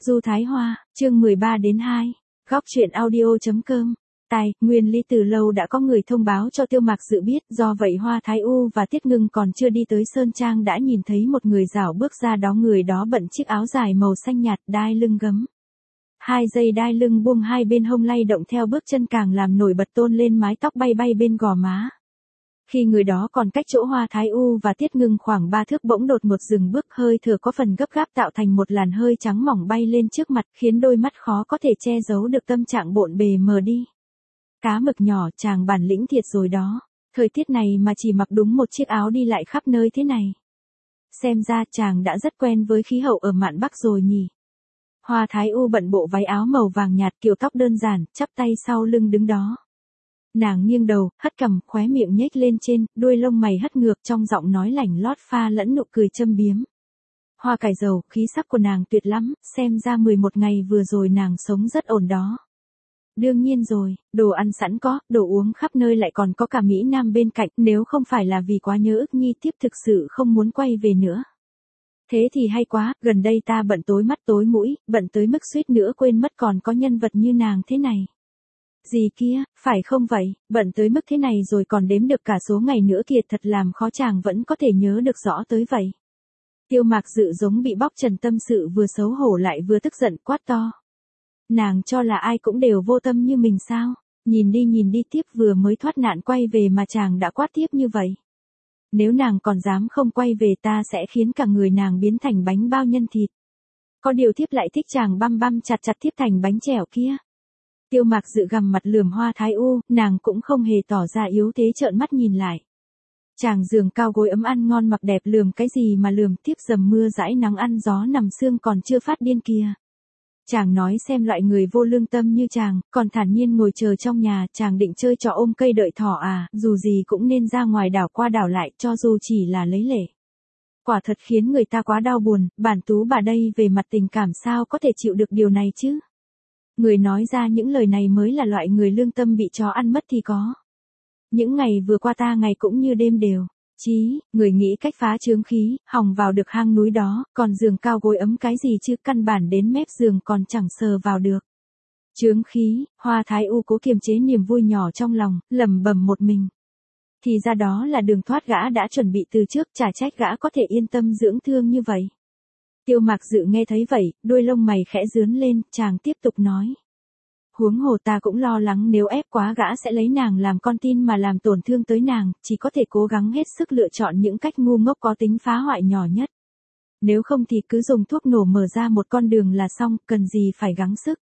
Du Thái Hoa, chương 13-2, góc truyện audio.com. Nguyên lý từ lâu đã có người thông báo cho Tiêu Mạc Dự biết, do vậy Hoa Thái U và Tiết Ngưng còn chưa đi tới Sơn Trang đã nhìn thấy một người rảo bước ra đó, người đó bận chiếc áo dài màu xanh nhạt, đai lưng gấm. 2 dây đai lưng buông hai bên hông lay động theo bước chân càng làm nổi bật tôn lên mái tóc bay bay bên gò má. Khi người đó còn cách chỗ Hoa Thái U và Tiết Ngưng khoảng 3 thước bỗng đột một dừng bước, hơi thở có phần gấp gáp tạo thành một làn hơi trắng mỏng bay lên trước mặt, khiến đôi mắt khó có thể che giấu được tâm trạng bộn bề mờ đi. Cá mực nhỏ, chàng bản lĩnh thiệt rồi đó. Thời tiết này mà chỉ mặc đúng một chiếc áo đi lại khắp nơi thế này. Xem ra chàng đã rất quen với khí hậu ở mạn Bắc rồi nhỉ. Hoa Thái U bận bộ váy áo màu vàng nhạt, kiểu tóc đơn giản, chắp tay sau lưng đứng đó. Nàng nghiêng đầu, hất cằm, khóe miệng nhếch lên trên, đuôi lông mày hất ngược, trong giọng nói lảnh lót pha lẫn nụ cười châm biếm. Hoa cải dầu, khí sắc của nàng tuyệt lắm, xem ra 11 ngày vừa rồi nàng sống rất ổn đó. Đương nhiên rồi, đồ ăn sẵn có, đồ uống khắp nơi lại còn có cả Mỹ Nam bên cạnh, nếu không phải là vì quá nhớ ức Nhi tiếp thực sự không muốn quay về nữa. Thế thì hay quá, gần đây ta bận tối mắt tối mũi, bận tới mức suýt nữa quên mất còn có nhân vật như nàng thế này. Gì kia, phải không vậy, bận tới mức thế này rồi còn đếm được cả số ngày nữa kìa, thật làm khó chàng vẫn có thể nhớ được rõ tới vậy. Tiêu Mạc Dự giống bị bóc trần tâm sự, vừa xấu hổ lại vừa tức giận, quát to. Nàng cho là ai cũng đều vô tâm như mình sao? Nhìn đi tiếp, vừa mới thoát nạn quay về mà chàng đã quát tiếp như vậy. Nếu nàng còn dám không quay về, ta sẽ khiến cả người nàng biến thành bánh bao nhân thịt. Có điều thiếp lại thích chàng băm chặt thiếp thành bánh chèo kia. Tiêu Mạc Dự gằm mặt lườm Hoa Thái U, nàng cũng không hề tỏ ra yếu thế, trợn mắt nhìn lại. Chàng giường cao gối ấm ăn ngon mặc đẹp, lườm cái gì mà lườm, tiếp dầm mưa dãi nắng ăn gió nằm sương còn chưa phát điên kìa. Chàng nói xem, loại người vô lương tâm như chàng, còn thản nhiên ngồi chờ trong nhà, chàng định chơi trò ôm cây đợi thỏ à, dù gì cũng nên ra ngoài đảo qua đảo lại, cho dù chỉ là lấy lệ. Quả thật khiến người ta quá đau buồn, bản tú bà đây về mặt tình cảm sao có thể chịu được điều này chứ. Người nói ra những lời này mới là loại người lương tâm bị chó ăn mất thì có. Những ngày vừa qua ta ngày cũng như đêm đều. Chí, người nghĩ cách phá chướng khí, hòng vào được hang núi đó, còn giường cao gối ấm cái gì chứ, căn bản đến mép giường còn chẳng sờ vào được. Chướng khí, Hoa Thái U cố kiềm chế niềm vui nhỏ trong lòng, lẩm bẩm một mình. Thì ra đó là đường thoát gã đã chuẩn bị từ trước, chả trách gã có thể yên tâm dưỡng thương như vậy. Tiêu Mạc Dự nghe thấy vậy, đuôi lông mày khẽ rướn lên, chàng tiếp tục nói. Huống hồ ta cũng lo lắng nếu ép quá gã sẽ lấy nàng làm con tin mà làm tổn thương tới nàng, chỉ có thể cố gắng hết sức lựa chọn những cách ngu ngốc có tính phá hoại nhỏ nhất. Nếu không thì cứ dùng thuốc nổ mở ra một con đường là xong, cần gì phải gắng sức.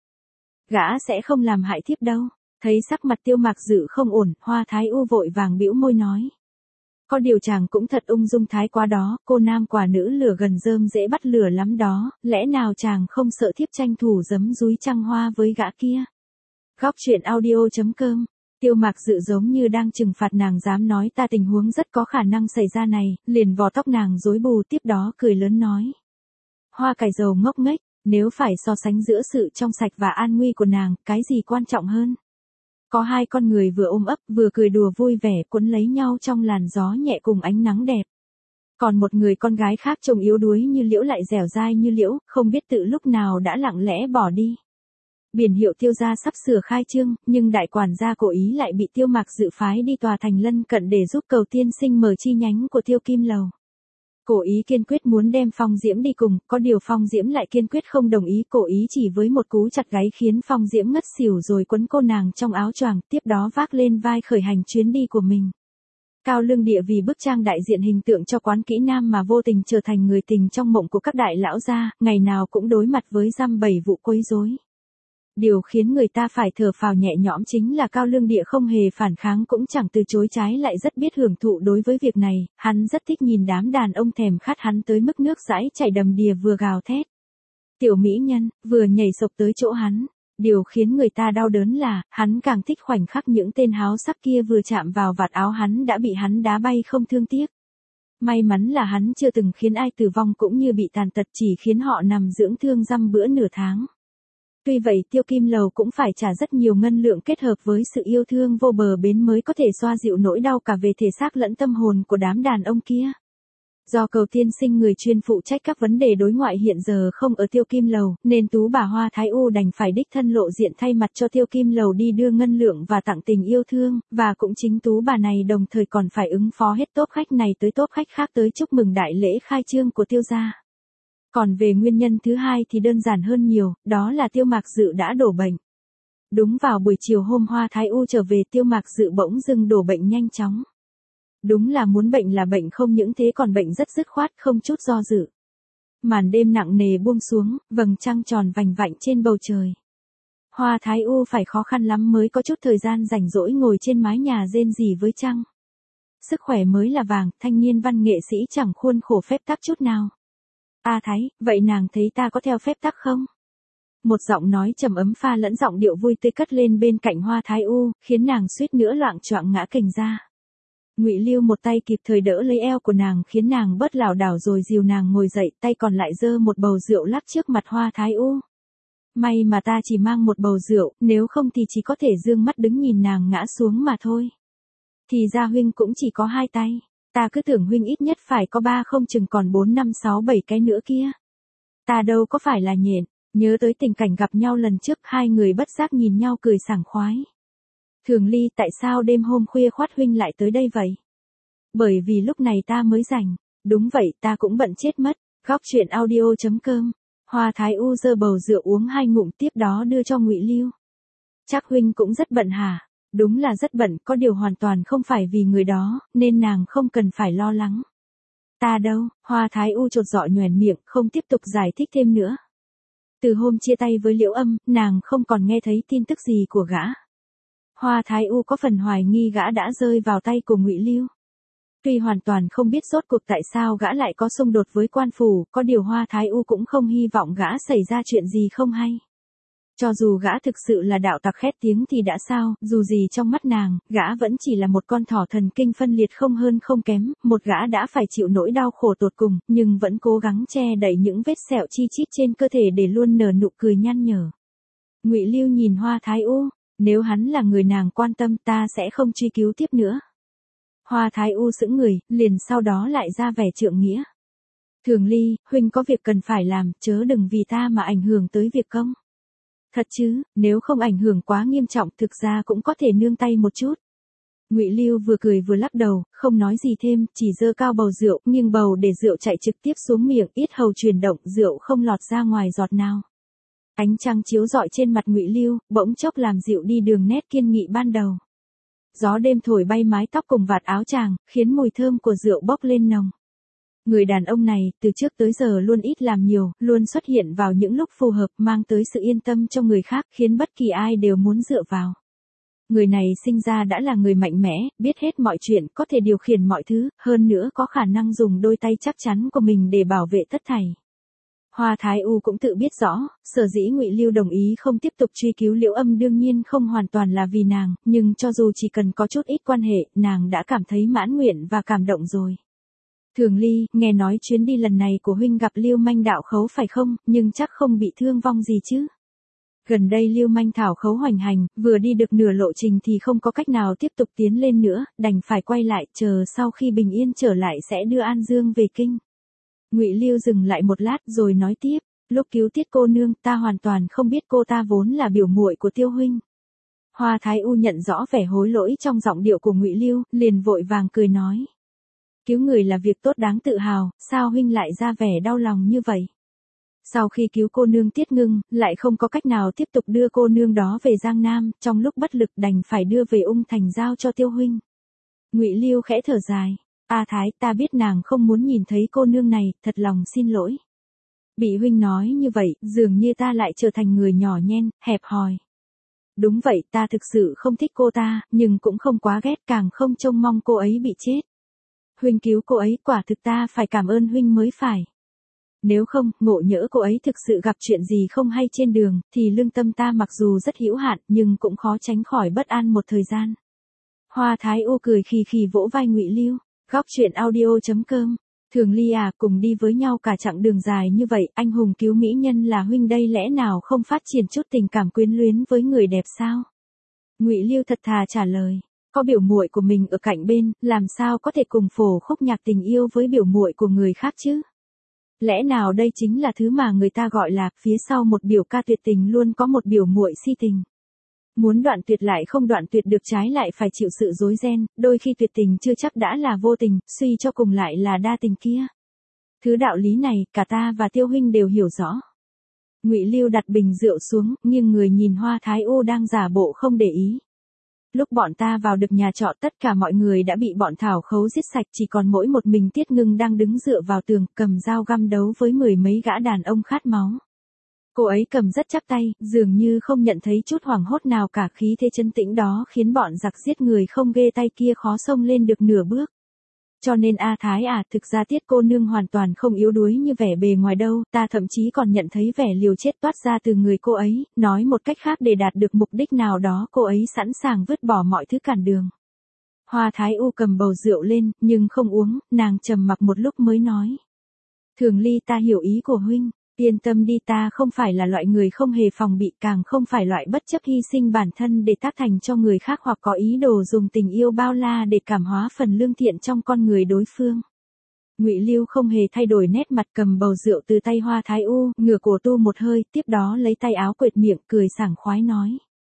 Gã sẽ không làm hại thiếp đâu. Thấy sắc mặt Tiêu Mạc Dự không ổn, Hoa Thái U vội vàng bĩu môi nói. Có điều chàng cũng thật ung dung thái quá đó, cô nam quả nữ lửa gần rơm dễ bắt lửa lắm đó, lẽ nào chàng không sợ thiếp tranh thủ giấm dúi trăng hoa với gã kia. Góc truyện audio.com. Tiêu Mạc Dự giống như đang trừng phạt nàng dám nói ta tình huống rất có khả năng xảy ra này, liền vò tóc nàng rối bù, tiếp đó cười lớn nói. Hoa cải dầu ngốc nghếch, nếu phải so sánh giữa sự trong sạch và an nguy của nàng, cái gì quan trọng hơn? Có hai con người vừa ôm ấp, vừa cười đùa vui vẻ, quấn lấy nhau trong làn gió nhẹ cùng ánh nắng đẹp. Còn một người con gái khác trông yếu đuối như liễu lại dẻo dai như liễu, không biết tự lúc nào đã lặng lẽ bỏ đi. Biển hiệu Tiêu gia sắp sửa khai trương, nhưng đại quản gia cố ý lại bị Tiêu Mạc Dự phái đi tòa thành lân cận để giúp Cầu tiên sinh mở chi nhánh của Tiêu Kim Lầu. Cố ý kiên quyết muốn đem Phong Diễm đi cùng, có điều Phong Diễm lại kiên quyết không đồng ý, cố ý chỉ với một cú chặt gáy khiến Phong Diễm ngất xỉu rồi quấn cô nàng trong áo choàng, tiếp đó vác lên vai khởi hành chuyến đi của mình. Cao Lương Địa vì bức trang đại diện hình tượng cho quán kỹ nam mà vô tình trở thành người tình trong mộng của các đại lão gia, ngày nào cũng đối mặt với dăm bảy vụ quấy rối. Điều khiến người ta phải thở phào nhẹ nhõm chính là Cao Lương Địa không hề phản kháng cũng chẳng từ chối, trái lại rất biết hưởng thụ đối với việc này, hắn rất thích nhìn đám đàn ông thèm khát hắn tới mức nước dãi chảy đầm đìa vừa gào thét. Tiểu mỹ nhân, vừa nhảy sộc tới chỗ hắn. Điều khiến người ta đau đớn là, hắn càng thích khoảnh khắc những tên háo sắc kia vừa chạm vào vạt áo hắn đã bị hắn đá bay không thương tiếc. May mắn là hắn chưa từng khiến ai tử vong cũng như bị tàn tật, chỉ khiến họ nằm dưỡng thương dăm bữa nửa tháng. Tuy vậy Tiêu Kim Lầu cũng phải trả rất nhiều ngân lượng kết hợp với sự yêu thương vô bờ bến mới có thể xoa dịu nỗi đau cả về thể xác lẫn tâm hồn của đám đàn ông kia. Do Cầu tiên sinh người chuyên phụ trách các vấn đề đối ngoại hiện giờ không ở Tiêu Kim Lầu, nên tú bà Hoa Thái U đành phải đích thân lộ diện thay mặt cho Tiêu Kim Lầu đi đưa ngân lượng và tặng tình yêu thương, và cũng chính tú bà này đồng thời còn phải ứng phó hết tốp khách này tới tốp khách khác tới chúc mừng đại lễ khai trương của Tiêu gia. Còn về nguyên nhân thứ hai thì đơn giản hơn nhiều, đó là Tiêu Mạc Dự đã đổ bệnh. Đúng vào buổi chiều hôm Hoa Thái U trở về, Tiêu Mạc Dự bỗng dưng đổ bệnh nhanh chóng. Đúng là muốn bệnh là bệnh, không những thế còn bệnh rất dứt khoát, không chút do dự. Màn đêm nặng nề buông xuống, vầng trăng tròn vành vạnh trên bầu trời. Hoa Thái U phải khó khăn lắm mới có chút thời gian rảnh rỗi ngồi trên mái nhà rên rỉ với trăng. Sức khỏe mới là vàng, thanh niên văn nghệ sĩ chẳng khuôn khổ phép tắc chút nào. A Thái, vậy nàng thấy ta có theo phép tắc không? Một giọng nói trầm ấm pha lẫn giọng điệu vui tươi cất lên bên cạnh Hoa Thái U, khiến nàng suýt nữa loạng choạng ngã kềnh ra. Ngụy Lưu một tay kịp thời đỡ lấy eo của nàng khiến nàng bớt lảo đảo rồi dìu nàng ngồi dậy, tay còn lại giơ một bầu rượu lắc trước mặt Hoa Thái U. May mà ta chỉ mang một bầu rượu, nếu không thì chỉ có thể dương mắt đứng nhìn nàng ngã xuống mà thôi. Thì ra huynh cũng chỉ có 2 tay, ta cứ tưởng huynh ít nhất phải có 3, không chừng còn 4, 5, 6, 7 cái nữa kia. Ta đâu có phải là nhện. Nhớ tới tình cảnh gặp nhau lần trước, hai người bất giác nhìn nhau cười sảng khoái. Thường Ly, tại sao đêm hôm khuya khoắt huynh lại tới đây vậy? Bởi vì lúc này ta mới rảnh. Đúng vậy, ta cũng bận chết mất. Góc truyện audio.com. Hoa Thái U giơ bầu rượu uống 2 ngụm tiếp đó đưa cho Ngụy Lưu. Chắc huynh cũng rất bận hả? Đúng là rất bận, có điều hoàn toàn không phải vì người đó, nên nàng không cần phải lo lắng. Ta đâu? Hoa Thái U chột dạ nhoẻn miệng, không tiếp tục giải thích thêm nữa. Từ hôm chia tay với Liễu Âm, nàng không còn nghe thấy tin tức gì của gã. Hoa Thái U có phần hoài nghi gã đã rơi vào tay của Ngụy Lưu. Tuy hoàn toàn không biết rốt cuộc tại sao gã lại có xung đột với quan phủ, có điều Hoa Thái U cũng không hy vọng gã xảy ra chuyện gì không hay. Cho dù gã thực sự là đạo tặc khét tiếng thì đã sao, dù gì trong mắt nàng, gã vẫn chỉ là một con thỏ thần kinh phân liệt không hơn không kém, một gã đã phải chịu nỗi đau khổ tột cùng, nhưng vẫn cố gắng che đậy những vết sẹo chi chít trên cơ thể để luôn nở nụ cười nhăn nhở. Ngụy Lưu nhìn Hoa Thái U, nếu hắn là người nàng quan tâm ta sẽ không truy cứu tiếp nữa. Hoa Thái U sững người, liền sau đó lại ra vẻ trượng nghĩa. Thường Ly, huynh có việc cần phải làm, chớ đừng vì ta mà ảnh hưởng tới việc công. Thật chứ, nếu không ảnh hưởng quá nghiêm trọng thực ra cũng có thể nương tay một chút. Ngụy Lưu vừa cười vừa lắc đầu, không nói gì thêm, chỉ giơ cao bầu rượu, nghiêng bầu để rượu chạy trực tiếp xuống miệng, yết hầu chuyển động, rượu không lọt ra ngoài giọt nào. Ánh trăng chiếu rọi trên mặt Ngụy Lưu, bỗng chốc làm dịu đi đường nét kiên nghị ban đầu. Gió đêm thổi bay mái tóc cùng vạt áo chàng, khiến mùi thơm của rượu bốc lên nồng. Người đàn ông này, từ trước tới giờ luôn ít làm nhiều, luôn xuất hiện vào những lúc phù hợp, mang tới sự yên tâm cho người khác, khiến bất kỳ ai đều muốn dựa vào. Người này sinh ra đã là người mạnh mẽ, biết hết mọi chuyện, có thể điều khiển mọi thứ, hơn nữa có khả năng dùng đôi tay chắc chắn của mình để bảo vệ tất thảy. Hoa Thái U cũng tự biết rõ, sở dĩ Ngụy Lưu đồng ý không tiếp tục truy cứu Liễu Âm đương nhiên không hoàn toàn là vì nàng, nhưng cho dù chỉ cần có chút ít quan hệ, nàng đã cảm thấy mãn nguyện và cảm động rồi. Thường Ly, nghe nói chuyến đi lần này của huynh gặp Lưu Manh đạo khấu phải không, nhưng chắc không bị thương vong gì chứ. Gần đây Lưu Manh thảo khấu hoành hành, vừa đi được nửa lộ trình thì không có cách nào tiếp tục tiến lên nữa, đành phải quay lại, chờ sau khi bình yên trở lại sẽ đưa An Dương về kinh. Ngụy Lưu dừng lại một lát rồi nói tiếp, lúc cứu Tiết cô nương, ta hoàn toàn không biết cô ta vốn là biểu muội của Tiêu huynh. Hoa Thái U nhận rõ vẻ hối lỗi trong giọng điệu của Ngụy Lưu, liền vội vàng cười nói. Cứu người là việc tốt đáng tự hào, sao huynh lại ra vẻ đau lòng như vậy? Sau khi cứu cô nương Tiết Ngưng, lại không có cách nào tiếp tục đưa cô nương đó về Giang Nam, trong lúc bất lực đành phải đưa về Ung Thành giao cho Tiêu huynh. Ngụy Lưu khẽ thở dài, A Thái, ta biết nàng không muốn nhìn thấy cô nương này, thật lòng xin lỗi. Bị huynh nói như vậy, dường như ta lại trở thành người nhỏ nhen, hẹp hòi. Đúng vậy, ta thực sự không thích cô ta, nhưng cũng không quá ghét, càng không trông mong cô ấy bị chết. Huynh cứu cô ấy, quả thực ta phải cảm ơn huynh mới phải. Nếu không, ngộ nhỡ cô ấy thực sự gặp chuyện gì không hay trên đường, thì lương tâm ta mặc dù rất hữu hạn, nhưng cũng khó tránh khỏi bất an một thời gian. Hoa Thái U cười khì khì vỗ vai Ngụy Lưu, góc truyện audio.com. Thường Ly à, cùng đi với nhau cả chặng đường dài như vậy, anh hùng cứu mỹ nhân là huynh đây lẽ nào không phát triển chút tình cảm quyến luyến với người đẹp sao? Ngụy Lưu thật thà trả lời, Có biểu muội của mình ở cạnh bên, làm sao có thể cùng phổ khúc nhạc tình yêu với biểu muội của người khác chứ? Lẽ nào đây chính là thứ mà người ta gọi là, phía sau một biểu ca tuyệt tình luôn có một biểu muội si tình. Muốn đoạn tuyệt lại không đoạn tuyệt được, trái lại phải chịu sự rối ren, đôi khi tuyệt tình chưa chắc đã là vô tình, suy cho cùng lại là đa tình kia. Thứ đạo lý này, cả ta và Tiêu huynh đều hiểu rõ. Ngụy Lưu đặt bình rượu xuống, nhưng người nhìn Hoa Thái U đang giả bộ không để ý. Lúc bọn ta vào được nhà trọ, tất cả mọi người đã bị bọn Thảo Khấu giết sạch, chỉ còn mỗi một mình Tiết Ngưng đang đứng dựa vào tường, cầm dao găm đấu với 10 mấy gã đàn ông khát máu. Cô ấy cầm rất chắc tay, dường như không nhận thấy chút hoảng hốt nào cả, khí thế trấn tĩnh đó khiến bọn giặc giết người không ghê tay kia khó xông lên được nửa bước. Cho nên A Thái à, thực ra Tiết cô nương hoàn toàn không yếu đuối như vẻ bề ngoài đâu, ta thậm chí còn nhận thấy vẻ liều chết toát ra từ người cô ấy, nói một cách khác, để đạt được mục đích nào đó cô ấy sẵn sàng vứt bỏ mọi thứ cản đường. Hoa Thái U cầm bầu rượu lên, nhưng không uống, nàng trầm mặc một lúc mới nói. Thường Ly, ta hiểu ý của huynh. Yên tâm đi, ta không phải là loại người không hề phòng bị, càng không phải loại bất chấp hy sinh bản thân để tác thành cho người khác, hoặc có ý đồ dùng tình yêu bao la để cảm hóa phần lương thiện trong con người đối phương. Ngụy Lưu không hề thay đổi nét mặt, cầm bầu rượu từ tay Hoa Thái U, ngửa cổ tu một hơi, tiếp đó lấy tay áo quệt miệng, cười sảng khoái nói.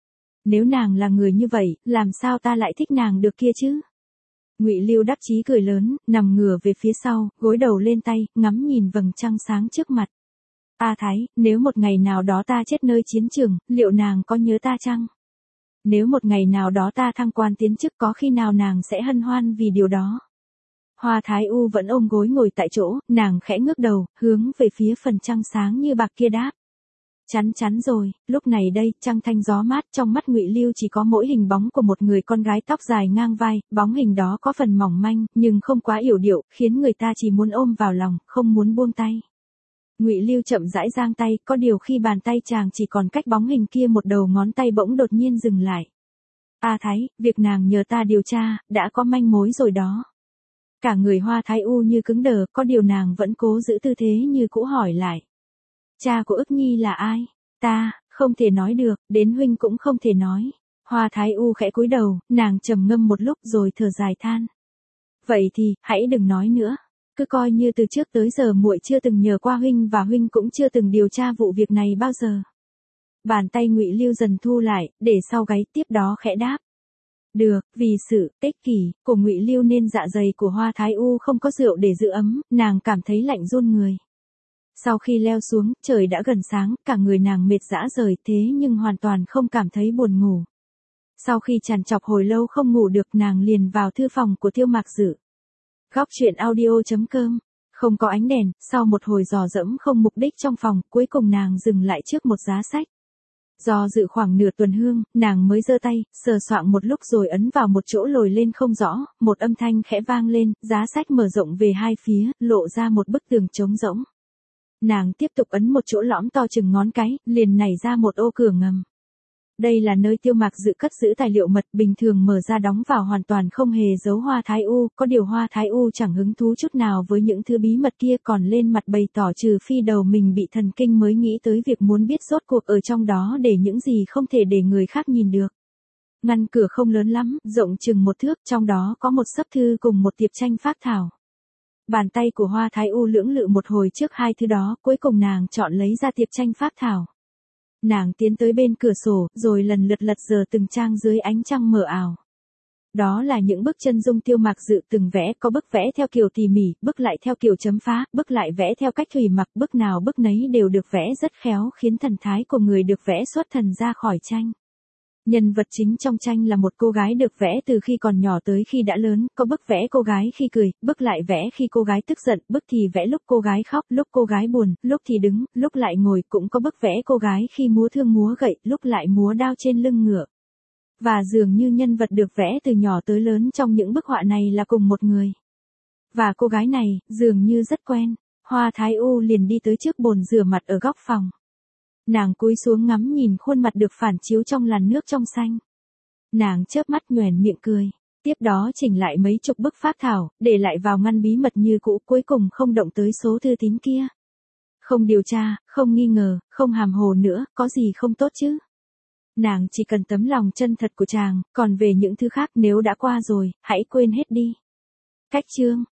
Nếu nàng là người như vậy, làm sao ta lại thích nàng được kia chứ? Ngụy Lưu đắc chí cười lớn, nằm ngửa về phía sau, gối đầu lên tay, ngắm nhìn vầng trăng sáng trước mặt. A Thái, nếu một ngày nào đó ta chết nơi chiến trường, liệu nàng có nhớ ta chăng? Nếu một ngày nào đó ta thăng quan tiến chức, có khi nào nàng sẽ hân hoan vì điều đó? Hoa Thái U vẫn ôm gối ngồi tại chỗ, nàng khẽ ngước đầu, hướng về phía phần trăng sáng như bạc kia đáp. Chắn rồi, lúc này đây, trăng thanh gió mát, trong mắt Ngụy Lưu chỉ có mỗi hình bóng của một người con gái tóc dài ngang vai, bóng hình đó có phần mỏng manh, nhưng không quá yểu điệu, khiến người ta chỉ muốn ôm vào lòng, không muốn buông tay. Ngụy Lưu chậm rãi giang tay, có điều khi bàn tay chàng chỉ còn cách bóng hình kia một đầu ngón tay bỗng đột nhiên dừng lại. A Thái, việc nàng nhờ ta điều tra, đã có manh mối rồi đó. Cả người Hoa Thái U như cứng đờ, có điều nàng vẫn cố giữ tư thế như cũ hỏi lại. Cha của Ức Nhi là ai? Ta, không thể nói được, đến huynh cũng không thể nói. Hoa Thái U khẽ cúi đầu, nàng trầm ngâm một lúc rồi thở dài than. Vậy thì, hãy đừng nói nữa. Cứ coi như từ trước tới giờ muội chưa từng nhờ qua huynh, và huynh cũng chưa từng điều tra vụ việc này bao giờ. Bàn tay Ngụy Lưu dần thu lại, để sau gáy, tiếp đó khẽ đáp. Được, vì sự ích kỷ của Ngụy Lưu nên dạ dày của Hoa Thái U không có rượu để giữ ấm, nàng cảm thấy lạnh run người. Sau khi leo xuống, trời đã gần sáng, cả người nàng mệt rã rời, thế nhưng hoàn toàn không cảm thấy buồn ngủ. Sau khi trằn trọc hồi lâu không ngủ được, nàng liền vào thư phòng của Tiêu Mạc Dự. Góc truyện audio.com. Không có ánh đèn, sau một hồi dò dẫm không mục đích trong phòng, cuối cùng nàng dừng lại trước một giá sách. Do dự khoảng nửa tuần hương, nàng mới giơ tay, sờ soạng một lúc rồi ấn vào một chỗ lồi lên không rõ, một âm thanh khẽ vang lên, giá sách mở rộng về hai phía, lộ ra một bức tường trống rỗng. Nàng tiếp tục ấn một chỗ lõm to chừng ngón cái, liền nảy ra một ô cửa ngầm. Đây là nơi Tiêu Mạc Dự cất giữ tài liệu mật, bình thường mở ra đóng vào hoàn toàn không hề giấu Hoa Thái U, có điều Hoa Thái U chẳng hứng thú chút nào với những thứ bí mật kia, còn lên mặt bày tỏ trừ phi đầu mình bị thần kinh mới nghĩ tới việc muốn biết rốt cuộc ở trong đó để những gì không thể để người khác nhìn được. Ngăn cửa không lớn lắm, rộng chừng 1 thước, trong đó có một xấp thư cùng một tiệp tranh phác thảo. Bàn tay của Hoa Thái U lưỡng lự một hồi trước hai thứ đó, cuối cùng nàng chọn lấy ra tiệp tranh phác thảo. Nàng tiến tới bên cửa sổ, rồi lần lượt lật dở từng trang dưới ánh trăng mờ ảo. Đó là những bức chân dung Tiêu Mạc Dự từng vẽ, có bức vẽ theo kiểu tỉ mỉ, bức lại theo kiểu chấm phá, bức lại vẽ theo cách thủy mặc, bức nào bức nấy đều được vẽ rất khéo, khiến thần thái của người được vẽ xuất thần ra khỏi tranh. Nhân vật chính trong tranh là một cô gái được vẽ từ khi còn nhỏ tới khi đã lớn, có bức vẽ cô gái khi cười, bức lại vẽ khi cô gái tức giận, bức thì vẽ lúc cô gái khóc, lúc cô gái buồn, lúc thì đứng, lúc lại ngồi, cũng có bức vẽ cô gái khi múa thương múa gậy, lúc lại múa đao trên lưng ngựa. Và dường như nhân vật được vẽ từ nhỏ tới lớn trong những bức họa này là cùng một người. Và cô gái này, dường như rất quen. Hoa Thái U liền đi tới trước bồn rửa mặt ở góc phòng. Nàng cúi xuống ngắm nhìn khuôn mặt được phản chiếu trong làn nước trong xanh. Nàng chớp mắt nhoẻn miệng cười. Tiếp đó chỉnh lại mấy chục bức phác thảo, để lại vào ngăn bí mật như cũ, cuối cùng không động tới số thư tín kia. Không điều tra, không nghi ngờ, không hàm hồ nữa, có gì không tốt chứ? nàng chỉ cần tấm lòng chân thật của chàng, còn về những thứ khác nếu đã qua rồi, hãy quên hết đi. Cách chương